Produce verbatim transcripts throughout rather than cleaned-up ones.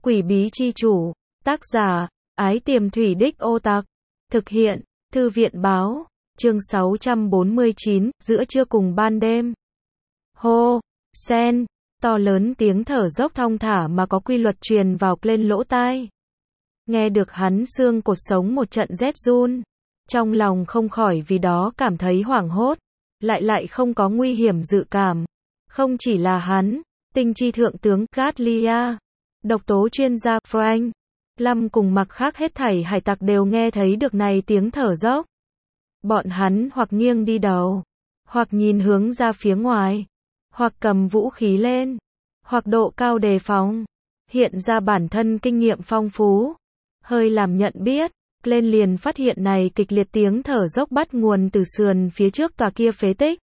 Quỷ bí chi chủ, tác giả, Ái Tiềm Thủy Đích Ô Tặc, thực hiện, Thư viện báo, chương sáu trăm bốn mươi chín, giữa trưa cùng ban đêm. Hô, sen, to lớn tiếng thở dốc thong thả mà có quy luật truyền vào lên lỗ tai. Nghe được hắn xương cột sống một trận rét run, trong lòng không khỏi vì đó cảm thấy hoảng hốt, lại lại không có nguy hiểm dự cảm. Không chỉ là hắn, tinh chi thượng tướng Gatlia, độc tố chuyên gia Frank, Lâm cùng mặc khác hết thảy hải tặc đều nghe thấy được này tiếng thở dốc. Bọn hắn hoặc nghiêng đi đầu, hoặc nhìn hướng ra phía ngoài, hoặc cầm vũ khí lên, hoặc độ cao đề phòng, hiện ra bản thân kinh nghiệm phong phú. Hơi làm nhận biết, lên liền phát hiện này kịch liệt tiếng thở dốc bắt nguồn từ sườn phía trước tòa kia phế tích.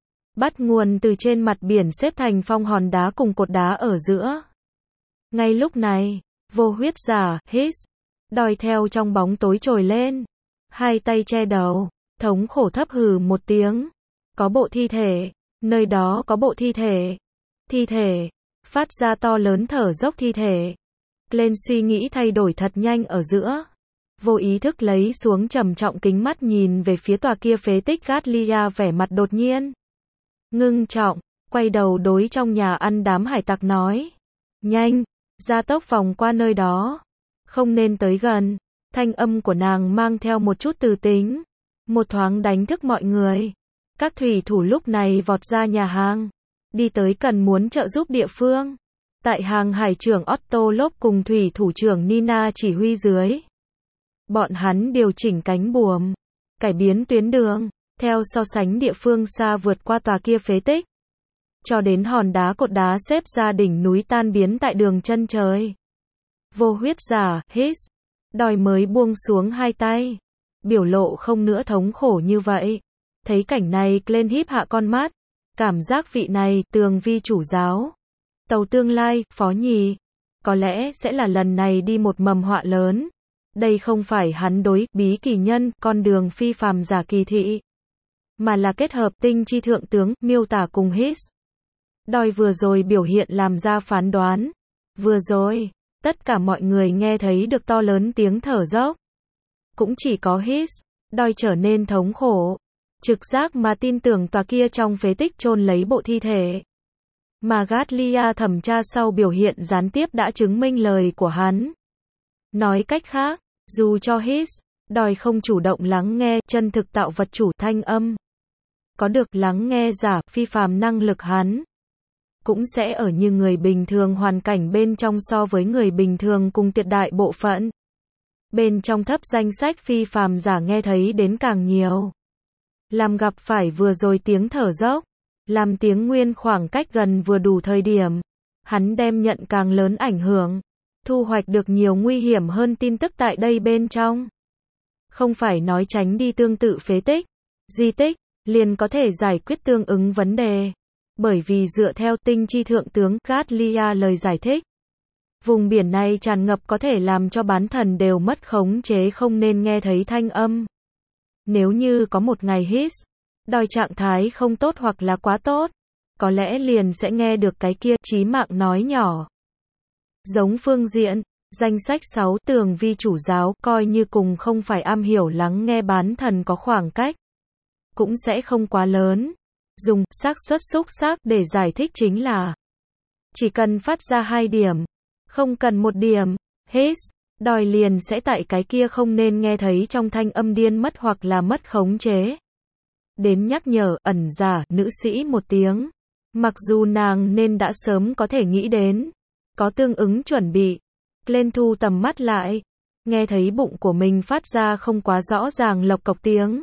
Bắt nguồn từ trên mặt biển xếp thành phong hòn đá cùng cột đá ở giữa. Ngay lúc này, vô huyết giả, hít, đòi theo trong bóng tối trồi lên. Hai tay che đầu, thống khổ thấp hừ một tiếng. Có bộ thi thể, nơi đó có bộ thi thể. Thi thể, phát ra to lớn thở dốc thi thể. Lên suy nghĩ thay đổi thật nhanh ở giữa. Vô ý thức lấy xuống trầm trọng kính mắt nhìn về phía tòa kia phế tích. Gatlia vẻ mặt đột nhiên ngưng trọng, quay đầu đối trong nhà ăn đám hải tặc nói. Nhanh, gia tốc vòng qua nơi đó. Không nên tới gần. Thanh âm của nàng mang theo một chút từ tính. Một thoáng đánh thức mọi người. Các thủy thủ lúc này vọt ra nhà hàng. Đi tới cần muốn trợ giúp địa phương. Tại hàng hải trưởng Otto Lốp cùng thủy thủ trưởng Nina chỉ huy dưới. Bọn hắn điều chỉnh cánh buồm. Cải biến tuyến đường. Theo so sánh địa phương xa vượt qua tòa kia phế tích. Cho đến hòn đá cột đá xếp ra đỉnh núi tan biến tại đường chân trời. Vô huyết giả, hít, đòi mới buông xuống hai tay. Biểu lộ không nữa thống khổ như vậy. Thấy cảnh này, lên híp hạ con mắt. Cảm giác vị này, tường vi chủ giáo. Tàu tương lai, phó nhì. Có lẽ sẽ là lần này đi một mầm họa lớn. Đây không phải hắn đối, bí kỳ nhân, con đường phi phàm giả kỳ thị. Mà là kết hợp tinh chi thượng tướng, miêu tả cùng hít. Đòi vừa rồi biểu hiện làm ra phán đoán. Vừa rồi, tất cả mọi người nghe thấy được to lớn tiếng thở dốc. Cũng chỉ có hít, đòi trở nên thống khổ. Trực giác mà tin tưởng tòa kia trong phế tích chôn lấy bộ thi thể. Mà Gatlia thẩm tra sau biểu hiện gián tiếp đã chứng minh lời của hắn. Nói cách khác, dù cho hít, đòi không chủ động lắng nghe chân thực tạo vật chủ thanh âm. Có được lắng nghe giả phi phàm năng lực hắn. Cũng sẽ ở như người bình thường hoàn cảnh bên trong so với người bình thường cùng tuyệt đại bộ phận. Bên trong thấp danh sách phi phàm giả nghe thấy đến càng nhiều. Làm gặp phải vừa rồi tiếng thở dốc. Làm tiếng nguyên khoảng cách gần vừa đủ thời điểm. Hắn đem nhận càng lớn ảnh hưởng. Thu hoạch được nhiều nguy hiểm hơn tin tức tại đây bên trong. Không phải nói tránh đi tương tự phế tích, di tích, liền có thể giải quyết tương ứng vấn đề. Bởi vì dựa theo tinh chi thượng tướng Gatlia lời giải thích. Vùng biển này tràn ngập có thể làm cho bán thần đều mất khống chế không nên nghe thấy thanh âm. Nếu như có một ngày hít, đòi trạng thái không tốt hoặc là quá tốt, có lẽ liền sẽ nghe được cái kia chí mạng nói nhỏ. Giống phương diện, danh sách sáu tường vi chủ giáo coi như cùng không phải am hiểu lắng nghe bán thần có khoảng cách. Cũng sẽ không quá lớn. Dùng xác suất xúc xác để giải thích chính là chỉ cần phát ra hai điểm, không cần một điểm, hít, đòi liền sẽ tại cái kia không nên nghe thấy trong thanh âm điên mất hoặc là mất khống chế. Đến nhắc nhở ẩn giả nữ sĩ một tiếng. Mặc dù nàng nên đã sớm có thể nghĩ đến, có tương ứng chuẩn bị. Lên thu tầm mắt lại, nghe thấy bụng của mình phát ra không quá rõ ràng lộc cộc tiếng.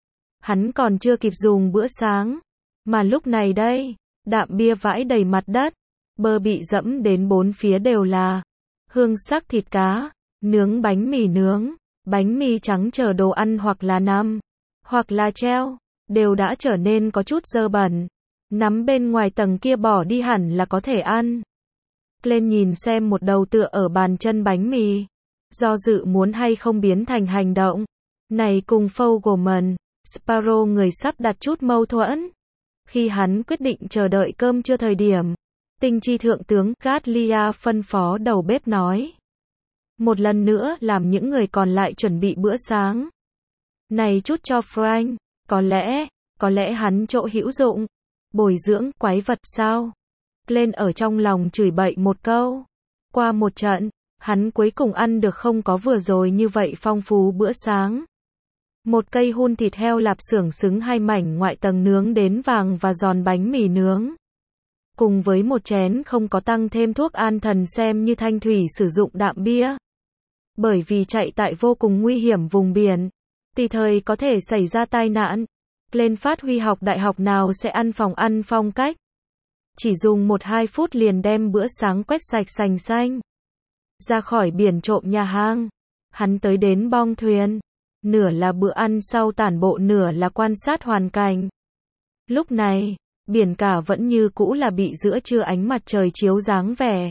Hắn còn chưa kịp dùng bữa sáng. Mà lúc này đây, đạm bia vãi đầy mặt đất. Bơ bị dẫm đến bốn phía đều là hương sắc thịt cá, nướng bánh mì nướng, bánh mì trắng chờ đồ ăn hoặc là nằm, hoặc là treo, đều đã trở nên có chút dơ bẩn. Nắm bên ngoài tầng kia bỏ đi hẳn là có thể ăn. Lên nhìn xem một đầu tựa ở bàn chân bánh mì. Do dự muốn hay không biến thành hành động. Này cùng Fogelman, Sparrow người sắp đặt chút mâu thuẫn. Khi hắn quyết định chờ đợi cơm trưa thời điểm. Tinh chi thượng tướng Gatlia phân phó đầu bếp nói. Một lần nữa làm những người còn lại chuẩn bị bữa sáng. Này chút cho Frank, có lẽ, có lẽ hắn chỗ hữu dụng. Bồi dưỡng quái vật sao? Lên ở trong lòng chửi bậy một câu. Qua một trận, hắn cuối cùng ăn được không có vừa rồi như vậy phong phú bữa sáng. Một cây hun thịt heo lạp xưởng xứng hai mảnh ngoại tầng nướng đến vàng và giòn bánh mì nướng. Cùng với một chén không có tăng thêm thuốc an thần xem như thanh thủy sử dụng đạm bia. Bởi vì chạy tại vô cùng nguy hiểm vùng biển, tùy thời có thể xảy ra tai nạn. Lên phát huy học đại học nào sẽ ăn phòng ăn phong cách. Chỉ dùng một hai phút liền đem bữa sáng quét sạch sành xanh. Ra khỏi biển trộm nhà hàng. Hắn tới đến bong thuyền. Nửa là bữa ăn sau tản bộ, nửa là quan sát hoàn cảnh. Lúc này, biển cả vẫn như cũ là bị giữa trưa ánh mặt trời chiếu dáng vẻ.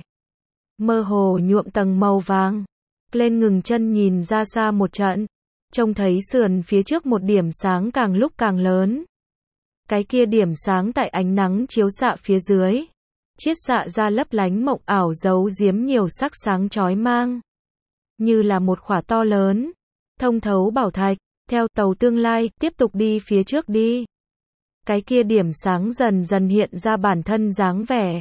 Mơ hồ nhuộm tầng màu vàng. Lên ngừng chân nhìn ra xa một trận. Trông thấy sườn phía trước một điểm sáng càng lúc càng lớn. Cái kia điểm sáng tại ánh nắng chiếu xạ phía dưới. Chiết xạ ra lấp lánh mộng ảo giấu giếm nhiều sắc sáng chói mang. Như là một khỏa to lớn. Thông thấu bảo thạch, theo tàu tương lai, tiếp tục đi phía trước đi. Cái kia điểm sáng dần dần hiện ra bản thân dáng vẻ.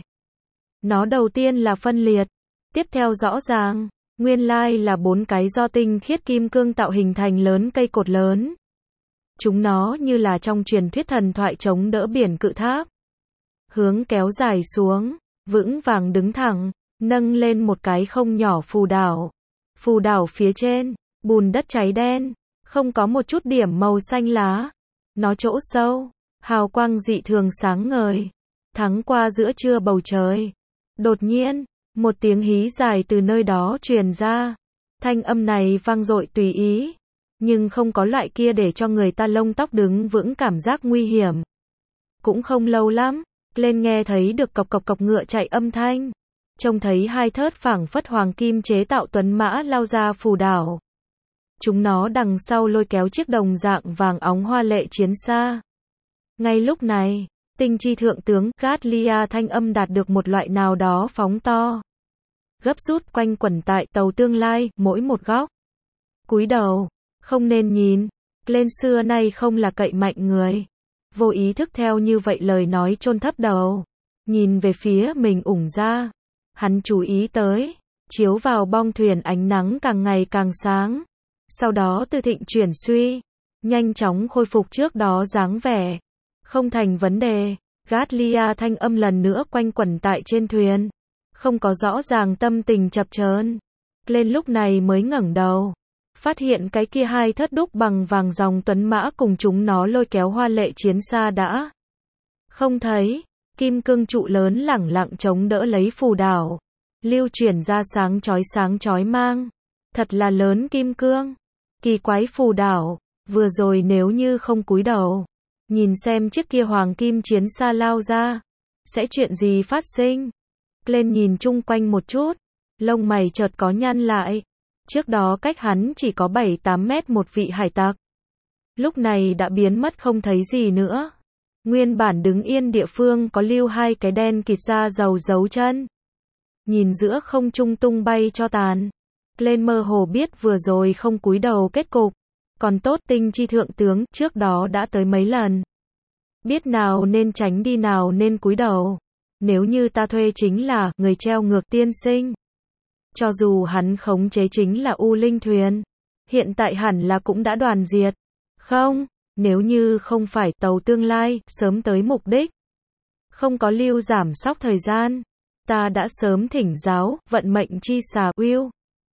Nó đầu tiên là phân liệt. Tiếp theo rõ ràng. Nguyên lai là bốn cái do tinh khiết kim cương tạo hình thành lớn cây cột lớn. Chúng nó như là trong truyền thuyết thần thoại chống đỡ biển cự tháp. Hướng kéo dài xuống, vững vàng đứng thẳng, nâng lên một cái không nhỏ phù đảo. Phù đảo phía trên, bùn đất cháy đen, không có một chút điểm màu xanh lá. Nó chỗ sâu, hào quang dị thường sáng ngời, thắng qua giữa trưa bầu trời. Đột nhiên, một tiếng hí dài từ nơi đó truyền ra. Thanh âm này vang dội tùy ý, nhưng không có loại kia để cho người ta lông tóc đứng vững cảm giác nguy hiểm. Cũng không lâu lắm, lên nghe thấy được cộc cộc cộc ngựa chạy âm thanh. Trông thấy hai thớt phảng phất hoàng kim chế tạo tuấn mã lao ra phù đảo. Chúng nó đằng sau lôi kéo chiếc đồng dạng vàng óng hoa lệ chiến xa. Ngay lúc này, tinh chi thượng tướng Gatlia thanh âm đạt được một loại nào đó phóng to. Gấp rút quanh quẩn tại tàu tương lai, mỗi một góc. Cúi đầu, không nên nhìn. Lên xưa nay không là cậy mạnh người. Vô ý thức theo như vậy lời nói chôn thấp đầu. Nhìn về phía mình ủng ra. Hắn chú ý tới. Chiếu vào bong thuyền ánh nắng càng ngày càng sáng. Sau đó từ thịnh chuyển suy. Nhanh chóng khôi phục trước đó dáng vẻ. Không thành vấn đề. Gatlia thanh âm lần nữa quanh quẩn tại trên thuyền. Không có rõ ràng tâm tình chập chờn. Lên lúc này mới ngẩng đầu. Phát hiện cái kia hai thất đúc bằng vàng dòng tuấn mã cùng chúng nó lôi kéo hoa lệ chiến xa đã không thấy. Kim cương trụ lớn lẳng lặng chống đỡ lấy phù đảo. Lưu chuyển ra sáng chói sáng chói mang. Thật là lớn kim cương. Kỳ quái phù đảo. Vừa rồi nếu như không cúi đầu. Nhìn xem chiếc kia hoàng kim chiến xa lao ra. Sẽ chuyện gì phát sinh? Lên nhìn chung quanh một chút. Lông mày chợt có nhăn lại. Trước đó cách hắn chỉ có bảy tám mét một vị hải tặc. Lúc này đã biến mất không thấy gì nữa. Nguyên bản đứng yên địa phương có lưu hai cái đen kịt da dầu dấu chân. Nhìn giữa không trung tung bay cho tàn. Lên mơ hồ biết vừa rồi không cúi đầu kết cục. Còn tốt tinh chi thượng tướng trước đó đã tới mấy lần. Biết nào nên tránh đi nào nên cúi đầu. Nếu như ta thuê chính là người treo ngược tiên sinh. Cho dù hắn khống chế chính là U Linh thuyền. Hiện tại hẳn là cũng đã đoàn diệt. Không, nếu như không phải tàu tương lai, sớm tới mục đích. Không có lưu giảm sóc thời gian. Ta đã sớm thỉnh giáo, vận mệnh chi xà Will.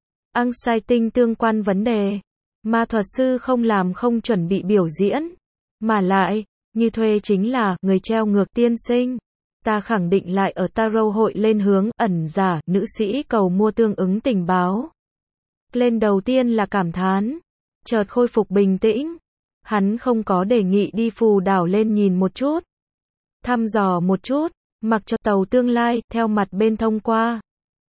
Ăn sai tinh tương quan vấn đề. Ma thuật sư không làm không chuẩn bị biểu diễn. Mà lại, như thuê chính là người treo ngược tiên sinh. Ta khẳng định lại ở Tarot hội lên hướng ẩn giả, nữ sĩ cầu mua tương ứng tình báo. Lên đầu tiên là cảm thán. Chợt khôi phục bình tĩnh. Hắn không có đề nghị đi phù đảo lên nhìn một chút. Thăm dò một chút. Mặc cho tàu tương lai theo mặt bên thông qua.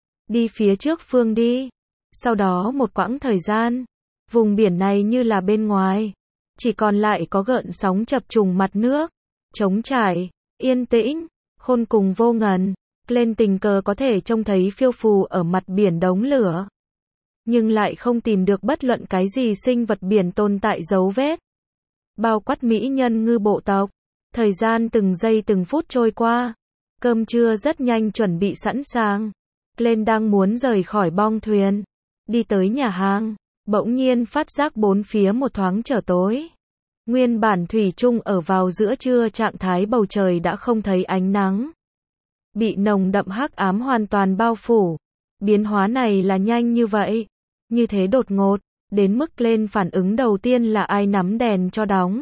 Đi phía trước phương đi. Sau đó một quãng thời gian. Vùng biển này như là bên ngoài. Chỉ còn lại có gợn sóng chập trùng mặt nước. Trống trải, yên tĩnh, khôn cùng vô ngần. Lên tình cờ có thể trông thấy phiêu phù ở mặt biển đống lửa. Nhưng lại không tìm được bất luận cái gì sinh vật biển tồn tại dấu vết. Bao quát mỹ nhân ngư bộ tộc. Thời gian từng giây từng phút trôi qua. Cơm trưa rất nhanh chuẩn bị sẵn sàng. Lên đang muốn rời khỏi bong thuyền. Đi tới nhà hàng. Bỗng nhiên phát giác bốn phía một thoáng trở tối. Nguyên bản thủy chung ở vào giữa trưa trạng thái bầu trời đã không thấy ánh nắng. Bị nồng đậm hắc ám hoàn toàn bao phủ. Biến hóa này là nhanh như vậy. Như thế đột ngột. Đến mức lên phản ứng đầu tiên là ai nắm đèn cho đóng.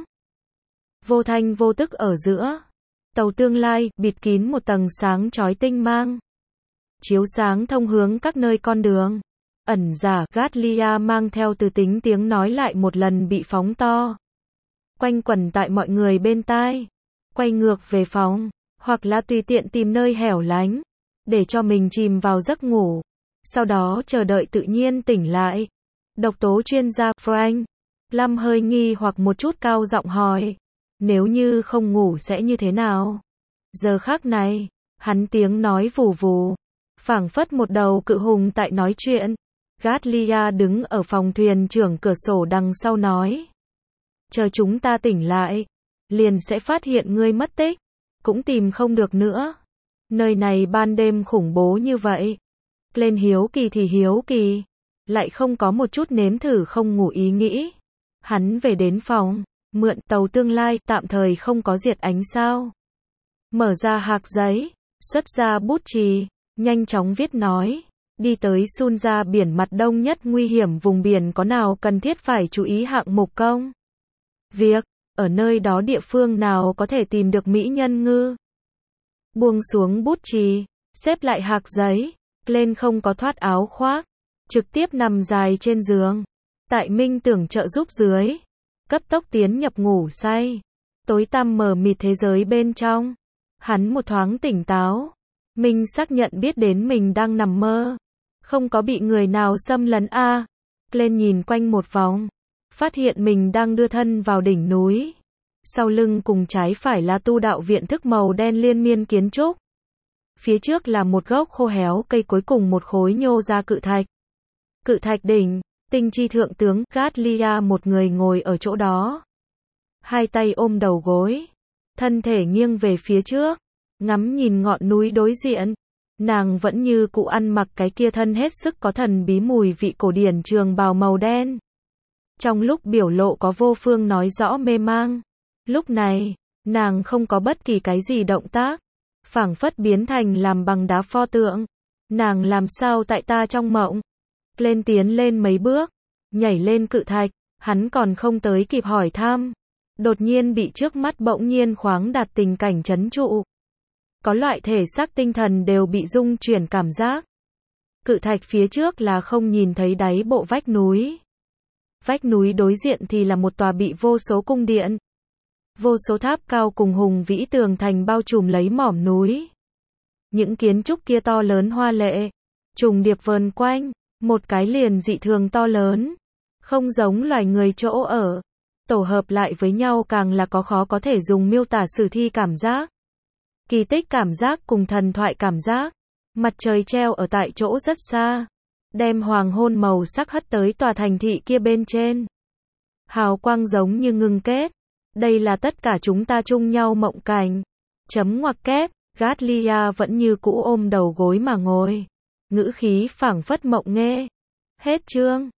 Vô thanh vô tức ở giữa. Tàu tương lai bịt kín một tầng sáng chói tinh mang. Chiếu sáng thông hướng các nơi con đường. Ẩn giả Gatlia mang theo từ tính tiếng nói lại một lần bị phóng to. Quanh quẩn tại mọi người bên tai. Quay ngược về phòng. Hoặc là tùy tiện tìm nơi hẻo lánh. Để cho mình chìm vào giấc ngủ. Sau đó chờ đợi tự nhiên tỉnh lại. Độc tố chuyên gia Frank. Lâm hơi nghi hoặc một chút cao giọng hỏi. Nếu như không ngủ sẽ như thế nào? Giờ khắc này. Hắn tiếng nói vù vù. Phảng phất một đầu cự hùng tại nói chuyện. Gatlia đứng ở phòng thuyền trưởng cửa sổ đằng sau nói. Chờ chúng ta tỉnh lại. Liền sẽ phát hiện ngươi mất tích. Cũng tìm không được nữa. Nơi này ban đêm khủng bố như vậy. Lên hiếu kỳ thì hiếu kỳ. Lại không có một chút nếm thử không ngủ ý nghĩ. Hắn về đến phòng. Mượn tàu tương lai tạm thời không có diệt ánh sao. Mở ra hạc giấy. Xuất ra bút chì. Nhanh chóng viết nói. Đi tới Sun ra biển mặt đông nhất nguy hiểm vùng biển có nào cần thiết phải chú ý hạng mục công. Việc. Ở nơi đó địa phương nào có thể tìm được mỹ nhân ngư. Buông xuống bút chì. Xếp lại hạc giấy. Lên không có thoát áo khoác. Trực tiếp nằm dài trên giường. Tại minh tưởng trợ giúp dưới. Cấp tốc tiến nhập ngủ say. Tối tăm mờ mịt thế giới bên trong. Hắn một thoáng tỉnh táo. Minh xác nhận biết đến mình đang nằm mơ. Không có bị người nào xâm lấn a. À. Lên nhìn quanh một vòng. Phát hiện mình đang đưa thân vào đỉnh núi. Sau lưng cùng trái phải là tu đạo viện thức màu đen liên miên kiến trúc. Phía trước là một gốc khô héo cây cuối cùng một khối nhô ra cự thạch. Cự thạch đỉnh, tinh chi thượng tướng Gatlia một người ngồi ở chỗ đó. Hai tay ôm đầu gối. Thân thể nghiêng về phía trước. Ngắm nhìn ngọn núi đối diện. Nàng vẫn như cụ ăn mặc cái kia thân hết sức có thần bí mùi vị cổ điển trường bào màu đen. Trong lúc biểu lộ có vô phương nói rõ mê mang. Lúc này, nàng không có bất kỳ cái gì động tác. Phảng phất biến thành làm bằng đá pho tượng. Nàng làm sao tại ta trong mộng. Lên tiến lên mấy bước. Nhảy lên cự thạch. Hắn còn không tới kịp hỏi thăm. Đột nhiên bị trước mắt bỗng nhiên khoáng đạt tình cảnh chấn trụ. Có loại thể xác tinh thần đều bị rung chuyển cảm giác. Cự thạch phía trước là không nhìn thấy đáy bộ vách núi. Vách núi đối diện thì là một tòa bị vô số cung điện. Vô số tháp cao cùng hùng vĩ tường thành bao trùm lấy mỏm núi. Những kiến trúc kia to lớn hoa lệ. Trùng điệp vờn quanh. Một cái liền dị thường to lớn. Không giống loài người chỗ ở. Tổ hợp lại với nhau càng là có khó có thể dùng miêu tả sử thi cảm giác. Kỳ tích cảm giác cùng thần thoại cảm giác. Mặt trời treo ở tại chỗ rất xa. Đem hoàng hôn màu sắc hất tới tòa thành thị kia bên trên. Hào quang giống như ngưng kết. Đây là tất cả chúng ta chung nhau mộng cảnh. Chấm ngoặc kép. Gatlia vẫn như cũ ôm đầu gối mà ngồi. Ngữ khí phảng phất mộng nghe. Hết chương.